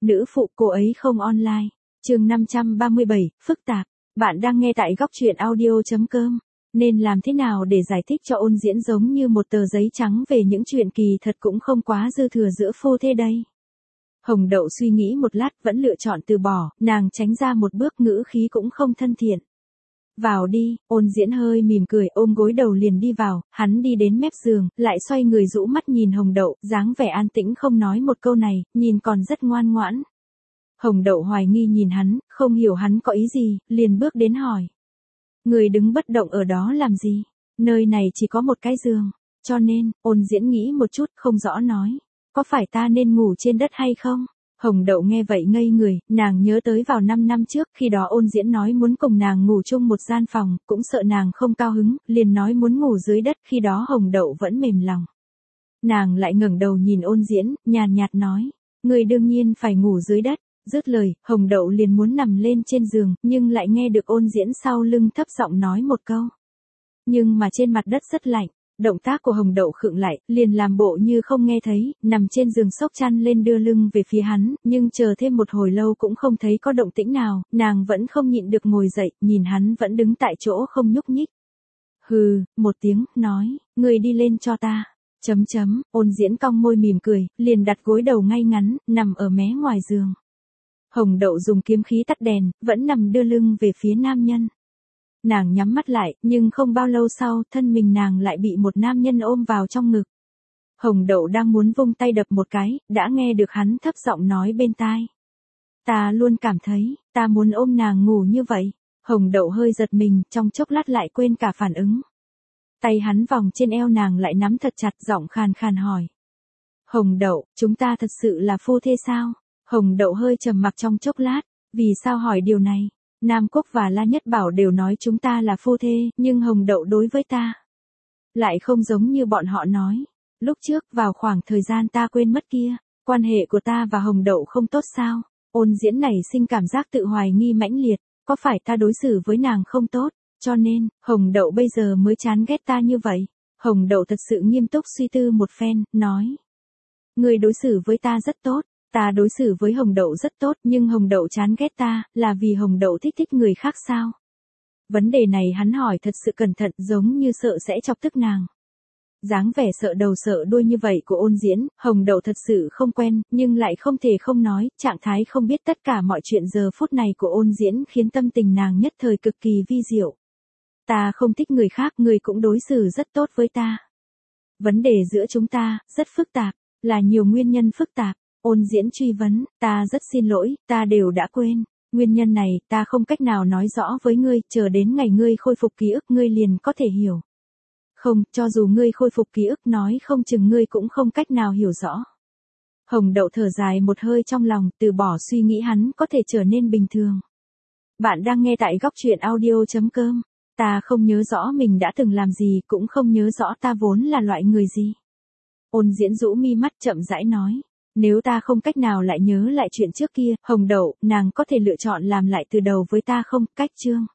nữ phụ cô ấy không online. Chương 537, phức tạp. Bạn đang nghe tại góc truyện audio.com. Nên làm thế nào để giải thích cho Ôn Diễn giống như một tờ giấy trắng về những chuyện kỳ thật cũng không quá dư thừa giữa phu thê đây. Hồng Đậu suy nghĩ một lát vẫn lựa chọn từ bỏ, nàng tránh ra một bước, ngữ khí cũng không thân thiện. Vào đi. Ôn Diễn hơi mỉm cười ôm gối đầu liền đi vào, hắn đi đến mép giường, lại xoay người rũ mắt nhìn Hồng Đậu, dáng vẻ an tĩnh không nói một câu này, nhìn còn rất ngoan ngoãn. Hồng Đậu hoài nghi nhìn hắn, không hiểu hắn có ý gì, liền bước đến hỏi. Người đứng bất động ở đó làm gì? Nơi này chỉ có một cái giường, cho nên, Ôn Diễn nghĩ một chút, không rõ nói. Có phải ta nên ngủ trên đất hay không? Hồng Đậu nghe vậy ngây người, nàng nhớ tới vào 5 năm trước, khi đó Ôn Diễn nói muốn cùng nàng ngủ chung một gian phòng, cũng sợ nàng không cao hứng, liền nói muốn ngủ dưới đất, khi đó Hồng Đậu vẫn mềm lòng. Nàng lại ngẩng đầu nhìn Ôn Diễn, nhàn nhạt nói, người đương nhiên phải ngủ dưới đất. Dứt lời, Hồng Đậu liền muốn nằm lên trên giường, nhưng lại nghe được Ôn Diễn sau lưng thấp giọng nói một câu. Nhưng mà trên mặt đất rất lạnh. Động tác của Hồng Đậu khựng lại, liền làm bộ như không nghe thấy, nằm trên giường xốc chăn lên đưa lưng về phía hắn, nhưng chờ thêm một hồi lâu cũng không thấy có động tĩnh nào, nàng vẫn không nhịn được ngồi dậy, nhìn hắn vẫn đứng tại chỗ không nhúc nhích. Hừ, một tiếng, nói, người đi lên cho ta. Ôn Diễn cong môi mỉm cười, liền đặt gối đầu ngay ngắn, nằm ở mé ngoài giường. Hồng Đậu dùng kiếm khí tắt đèn, vẫn nằm đưa lưng về phía nam nhân. Nàng nhắm mắt lại, nhưng không bao lâu sau, thân mình nàng lại bị một nam nhân ôm vào trong ngực. Hồng Đậu đang muốn vung tay đập một cái, đã nghe được hắn thấp giọng nói bên tai. Ta luôn cảm thấy, ta muốn ôm nàng ngủ như vậy. Hồng Đậu hơi giật mình, trong chốc lát lại quên cả phản ứng. Tay hắn vòng trên eo nàng lại nắm thật chặt, giọng khàn khàn hỏi. Hồng Đậu, chúng ta thật sự là phu thê sao? Hồng Đậu hơi trầm mặc trong chốc lát, vì sao hỏi điều này? Nam Quốc và La Nhất Bảo đều nói chúng ta là phu thê, nhưng Hồng Đậu đối với ta lại không giống như bọn họ nói. Lúc trước, vào khoảng thời gian ta quên mất kia, quan hệ của ta và Hồng Đậu không tốt sao? Ôn Diễn nảy sinh cảm giác tự hoài nghi mãnh liệt, có phải ta đối xử với nàng không tốt, cho nên, Hồng Đậu bây giờ mới chán ghét ta như vậy? Hồng Đậu thật sự nghiêm túc suy tư một phen, nói. Người đối xử với ta rất tốt. Ta đối xử với Hồng Đậu rất tốt, nhưng Hồng Đậu chán ghét ta, là vì Hồng Đậu thích người khác sao? Vấn đề này hắn hỏi thật sự cẩn thận, giống như sợ sẽ chọc tức nàng. Dáng vẻ sợ đầu sợ đuôi như vậy của Ôn Diễn, Hồng Đậu thật sự không quen, nhưng lại không thể không nói, trạng thái không biết tất cả mọi chuyện giờ phút này của Ôn Diễn khiến tâm tình nàng nhất thời cực kỳ vi diệu. Ta không thích người khác, người cũng đối xử rất tốt với ta. Vấn đề giữa chúng ta, rất phức tạp, là nhiều nguyên nhân phức tạp. Ôn Diễn truy vấn, ta rất xin lỗi, ta đều đã quên. Nguyên nhân này, ta không cách nào nói rõ với ngươi, chờ đến ngày ngươi khôi phục ký ức ngươi liền có thể hiểu. Không, cho dù ngươi khôi phục ký ức nói không chừng ngươi cũng không cách nào hiểu rõ. Hồng Đậu thở dài một hơi trong lòng, từ bỏ suy nghĩ hắn có thể trở nên bình thường. Bạn đang nghe tại góc truyện audio.com. Ta không nhớ rõ mình đã từng làm gì, cũng không nhớ rõ ta vốn là loại người gì. Ôn Diễn rũ mi mắt chậm rãi nói. Nếu ta không cách nào lại nhớ lại chuyện trước kia, Hồng Đậu, nàng có thể lựa chọn làm lại từ đầu với ta không? Cách chương